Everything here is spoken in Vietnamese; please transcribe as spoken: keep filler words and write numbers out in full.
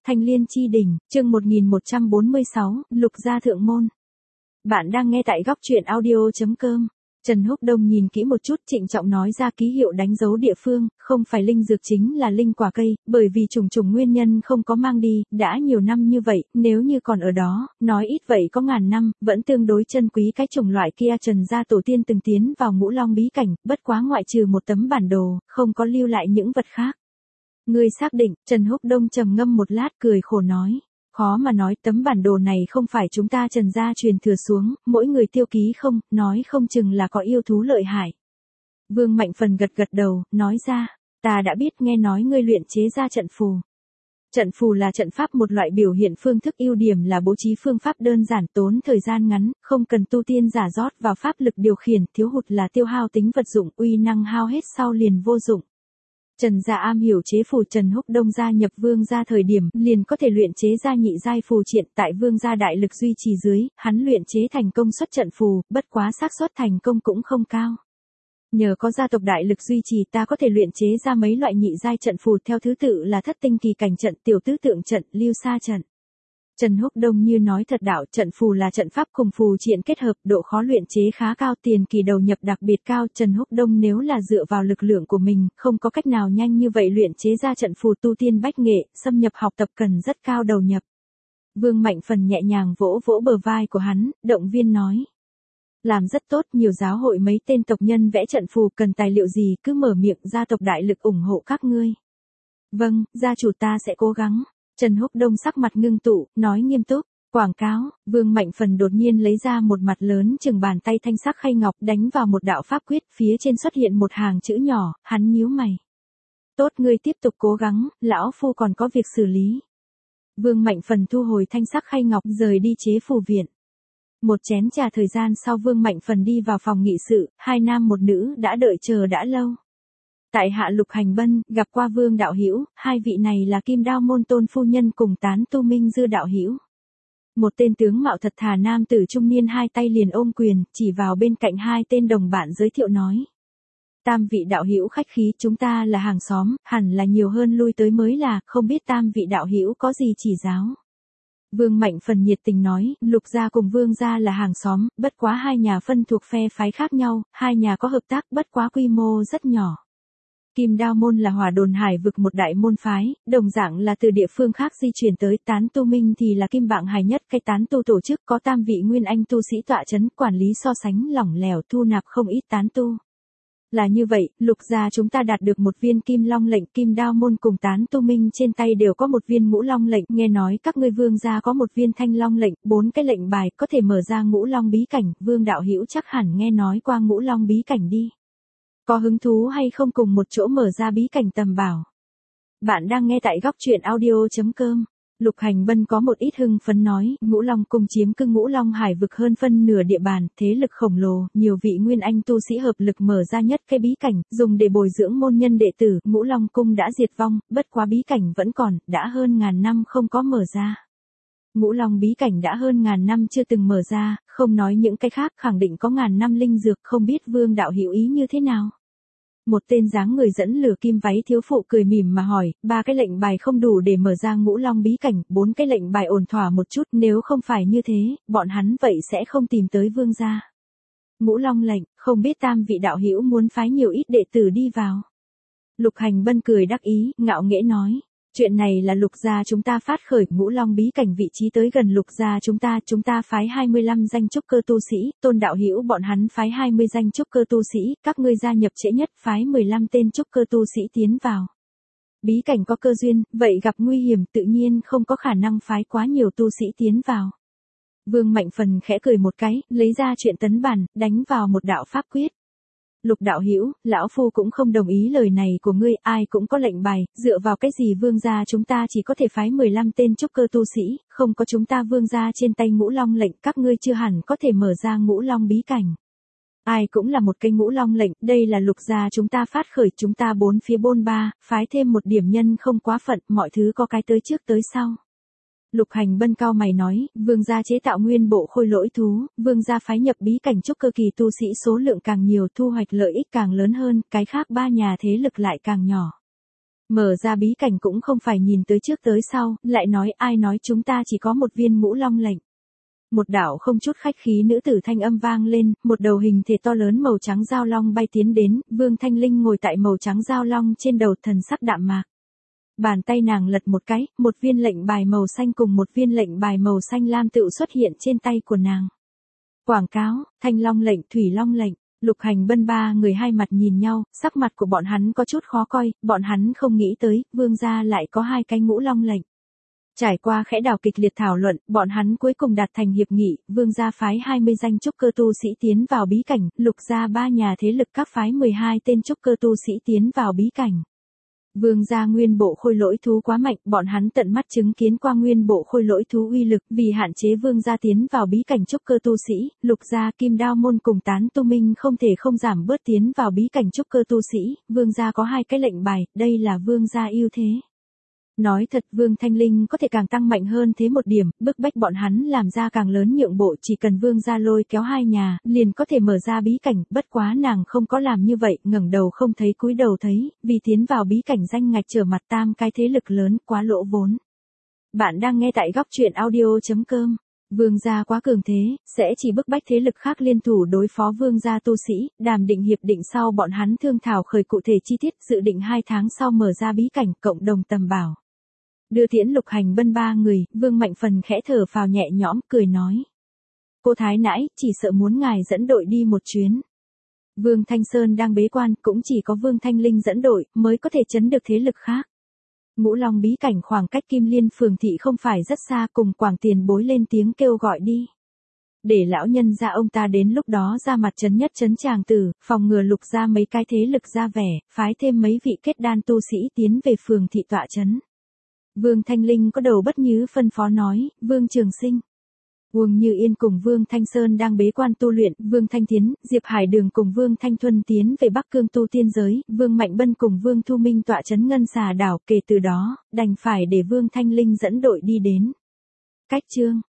Thanh Liên Chi Đỉnh, chương một nghìn một trăm bốn mươi sáu, Lục gia thượng môn. Bạn đang nghe tại góc truyện audio chấm com. Trần Húc Đông nhìn kỹ một chút, trịnh trọng nói ra ký hiệu đánh dấu địa phương, không phải linh dược chính là linh quả cây, bởi vì trùng trùng nguyên nhân không có mang đi, đã nhiều năm như vậy, nếu như còn ở đó, nói ít vậy có ngàn năm, vẫn tương đối chân quý cái chủng loại kia. Trần gia tổ tiên từng tiến vào Ngũ Long bí cảnh, bất quá ngoại trừ một tấm bản đồ, không có lưu lại những vật khác. Ngươi xác định? Trần Húc Đông trầm ngâm một lát cười khổ nói. Khó mà nói, tấm bản đồ này không phải chúng ta Trần gia truyền thừa xuống, mỗi người tiêu ký không, nói không chừng là có yêu thú lợi hại. Vương Mạnh Phần gật gật đầu, nói ra, ta đã biết, nghe nói ngươi luyện chế ra trận phù. Trận phù là trận pháp, một loại biểu hiện phương thức, ưu điểm là bố trí phương pháp đơn giản, tốn thời gian ngắn, không cần tu tiên giả rót vào pháp lực điều khiển, thiếu hụt là tiêu hao tính vật dụng, uy năng hao hết sau liền vô dụng. Trần gia am hiểu chế phù, Trần Húc Đông gia nhập Vương gia thời điểm, liền có thể luyện chế ra nhị giai phù triện, tại Vương gia đại lực duy trì dưới, hắn luyện chế thành công suất trận phù, bất quá xác suất thành công cũng không cao. Nhờ có gia tộc đại lực duy trì, ta có thể luyện chế ra mấy loại nhị giai trận phù theo thứ tự là thất tinh kỳ cảnh trận, tiểu tứ tượng trận, lưu sa trận. Trần Húc Đông như nói thật đạo, trận phù là trận pháp cùng phù triện kết hợp, độ khó luyện chế khá cao, tiền kỳ đầu nhập đặc biệt cao. Trần Húc Đông nếu là dựa vào lực lượng của mình, không có cách nào nhanh như vậy luyện chế ra trận phù, tu tiên bách nghệ, xâm nhập học tập cần rất cao đầu nhập. Vương Mạnh Phần nhẹ nhàng vỗ vỗ bờ vai của hắn, động viên nói. Làm rất tốt, nhiều giáo hội mấy tên tộc nhân vẽ trận phù, cần tài liệu gì cứ mở miệng, gia tộc đại lực ủng hộ các ngươi. Vâng, gia chủ ta sẽ cố gắng. Trần Húc Đông sắc mặt ngưng tụ, nói nghiêm túc. Quảng cáo. Vương Mạnh Phần đột nhiên lấy ra một mặt lớn chừng bàn tay thanh sắc khay ngọc, đánh vào một đạo pháp quyết, phía trên xuất hiện một hàng chữ nhỏ, hắn nhíu mày. Tốt, ngươi tiếp tục cố gắng, lão phu còn có việc xử lý. Vương Mạnh Phần thu hồi thanh sắc khay ngọc, rời đi chế phù viện. Một chén trà thời gian sau, Vương Mạnh Phần đi vào phòng nghị sự, hai nam một nữ đã đợi chờ đã lâu. Tại hạ Lục Hành Bân, gặp qua Vương đạo hữu, hai vị này là Kim Đao môn Tôn phu nhân cùng Tán Tu Minh Dư đạo hữu. Một tên tướng mạo thật thà nam tử trung niên hai tay liền ôm quyền, chỉ vào bên cạnh hai tên đồng bạn giới thiệu nói. Tam vị đạo hữu khách khí, chúng ta là hàng xóm, hẳn là nhiều hơn lui tới mới là, không biết tam vị đạo hữu có gì chỉ giáo. Vương Mạnh Phần nhiệt tình nói, Lục gia cùng Vương gia là hàng xóm, bất quá hai nhà phân thuộc phe phái khác nhau, hai nhà có hợp tác, bất quá quy mô rất nhỏ. Kim Đao môn là Hỏa Đồn Hải vực một đại môn phái, đồng dạng là từ địa phương khác di chuyển tới. Tán Tu Minh thì là Kim Bạng Hải nhất cái tán tu tổ chức, có tam vị nguyên anh tu sĩ tọa chấn, quản lý so sánh lỏng lẻo, thu nạp không ít tán tu. Là như vậy, Lục gia chúng ta đạt được một viên Kim Long lệnh, Kim Đao môn cùng Tán Tu Minh trên tay đều có một viên Ngũ Long lệnh, nghe nói các ngươi Vương gia có một viên Thanh Long lệnh, bốn cái lệnh bài có thể mở ra Ngũ Long bí cảnh. Vương đạo hữu chắc hẳn nghe nói qua Ngũ Long bí cảnh đi. Có hứng thú hay không cùng một chỗ mở ra bí cảnh tầm bảo? Bạn đang nghe tại góc truyện audio chấm com. Lục Hành Bân có một ít hưng phấn nói, Ngũ Long cung chiếm cứ Ngũ Long Hải vực hơn phân nửa địa bàn, thế lực khổng lồ, nhiều vị nguyên anh tu sĩ hợp lực mở ra nhất cái bí cảnh, dùng để bồi dưỡng môn nhân đệ tử. Ngũ Long cung đã diệt vong, bất quá bí cảnh vẫn còn, đã hơn ngàn năm không có mở ra. Ngũ Long bí cảnh đã hơn ngàn năm chưa từng mở ra, không nói những cái khác, khẳng định có ngàn năm linh dược, không biết Vương đạo hữu ý như thế nào. Một tên dáng người dẫn lửa kim váy thiếu phụ cười mỉm mà hỏi, ba cái lệnh bài không đủ để mở ra Ngũ Long bí cảnh, bốn cái lệnh bài ổn thỏa một chút, nếu không phải như thế, bọn hắn vậy sẽ không tìm tới Vương gia. Ngũ Long lệnh, không biết tam vị đạo hữu muốn phái nhiều ít đệ tử đi vào. Lục Hành Bân cười đắc ý, ngạo nghễ nói. Chuyện này là Lục gia chúng ta phát khởi, Ngũ Long bí cảnh vị trí tới gần Lục gia chúng ta, chúng ta phái hai mươi lăm danh trúc cơ tu sĩ, Tôn đạo hữu bọn hắn phái hai mươi danh trúc cơ tu sĩ, các ngươi gia nhập trễ nhất, phái mười lăm tên trúc cơ tu sĩ tiến vào. Bí cảnh có cơ duyên, vậy gặp nguy hiểm, tự nhiên không có khả năng phái quá nhiều tu sĩ tiến vào. Vương Mạnh Phần khẽ cười một cái, lấy ra chuyện tấn bản, đánh vào một đạo pháp quyết. Lục đạo hữu, lão phu cũng không đồng ý lời này của ngươi, ai cũng có lệnh bài, dựa vào cái gì Vương gia chúng ta chỉ có thể phái mười lăm tên trúc cơ tu sĩ, không có chúng ta Vương gia trên tay Ngũ Long lệnh, các ngươi chưa hẳn có thể mở ra Ngũ Long bí cảnh. Ai cũng là một cây Ngũ Long lệnh, đây là Lục gia chúng ta phát khởi, chúng ta bốn phía bôn ba, phái thêm một điểm nhân không quá phận, mọi thứ có cái tới trước tới sau. Lục Hành Bân cao mày nói, Vương gia chế tạo nguyên bộ khôi lỗi thú, Vương gia phái nhập bí cảnh trúc cơ kỳ tu sĩ số lượng càng nhiều, thu hoạch lợi ích càng lớn hơn, cái khác ba nhà thế lực lại càng nhỏ. Mở ra bí cảnh cũng không phải nhìn tới trước tới sau, lại nói ai nói chúng ta chỉ có một viên ngũ long lệnh. Một đạo không chút khách khí nữ tử thanh âm vang lên, một đầu hình thể to lớn màu trắng dao long bay tiến đến, Vương Thanh Linh ngồi tại màu trắng dao long trên đầu, thần sắc đạm mạc. Bàn tay nàng lật một cái, một viên lệnh bài màu xanh cùng một viên lệnh bài màu xanh lam tự xuất hiện trên tay của nàng. Quảng cáo, Thanh Long lệnh, Thủy Long lệnh. Lục Hành Bân ba người hai mặt nhìn nhau, sắc mặt của bọn hắn có chút khó coi, bọn hắn không nghĩ tới, Vương gia lại có hai cái ngũ long lệnh. Trải qua khẽ đảo kịch liệt thảo luận, bọn hắn cuối cùng đạt thành hiệp nghị, Vương gia phái hai mươi danh trúc cơ tu sĩ tiến vào bí cảnh, Lục gia ba nhà thế lực các phái mười hai tên trúc cơ tu sĩ tiến vào bí cảnh. Vương gia nguyên bộ khôi lỗi thú quá mạnh, bọn hắn tận mắt chứng kiến qua nguyên bộ khôi lỗi thú uy lực, vì hạn chế vương gia tiến vào bí cảnh trúc cơ tu sĩ, Lục gia Kim Đao môn cùng Tán Tu Minh không thể không giảm bớt tiến vào bí cảnh trúc cơ tu sĩ, vương gia có hai cái lệnh bài, đây là vương gia ưu thế. Nói thật, Vương Thanh Linh có thể càng tăng mạnh hơn thế một điểm, bức bách bọn hắn làm ra càng lớn nhượng bộ, chỉ cần Vương gia lôi kéo hai nhà, liền có thể mở ra bí cảnh, bất quá nàng không có làm như vậy, ngẩng đầu không thấy cúi đầu thấy, vì tiến vào bí cảnh danh ngạch trở mặt tam cái thế lực lớn, quá lỗ vốn. Bạn đang nghe tại góc truyện audio chấm com. Vương gia quá cường thế, sẽ chỉ bức bách thế lực khác liên thủ đối phó vương gia tu sĩ, đàm định hiệp định sau bọn hắn thương thảo khởi cụ thể chi tiết, dự định hai tháng sau mở ra bí cảnh, cộng đồng tầm bảo. Đưa tiễn Lục Hành Bân ba người, Vương Mạnh Phần khẽ thở phào nhẹ nhõm, cười nói. Cô Thái nãi, chỉ sợ muốn ngài dẫn đội đi một chuyến. Vương Thanh Sơn đang bế quan, cũng chỉ có Vương Thanh Linh dẫn đội, mới có thể chấn được thế lực khác. Ngũ Long bí cảnh khoảng cách Kim Liên phường thị không phải rất xa, cùng Quảng Tiền Bối lên tiếng kêu gọi đi. Để lão nhân ra ông ta đến lúc đó ra mặt chấn nhất chấn tràng tử, phòng ngừa Lục ra mấy cái thế lực ra vẻ, phái thêm mấy vị kết đan tu sĩ tiến về phường thị tọa chấn. Vương Thanh Linh có đầu bất nhứ phân phó nói, Vương Trường Sinh. Uông Như Yên cùng Vương Thanh Sơn đang bế quan tu luyện, Vương Thanh Tiến, Diệp Hải Đường cùng Vương Thanh Thuần tiến về Bắc Cương tu tiên giới, Vương Mạnh Bân cùng Vương Thu Minh tọa chấn Ngân Xà đảo, kể từ đó, đành phải để Vương Thanh Linh dẫn đội đi đến. Cách chương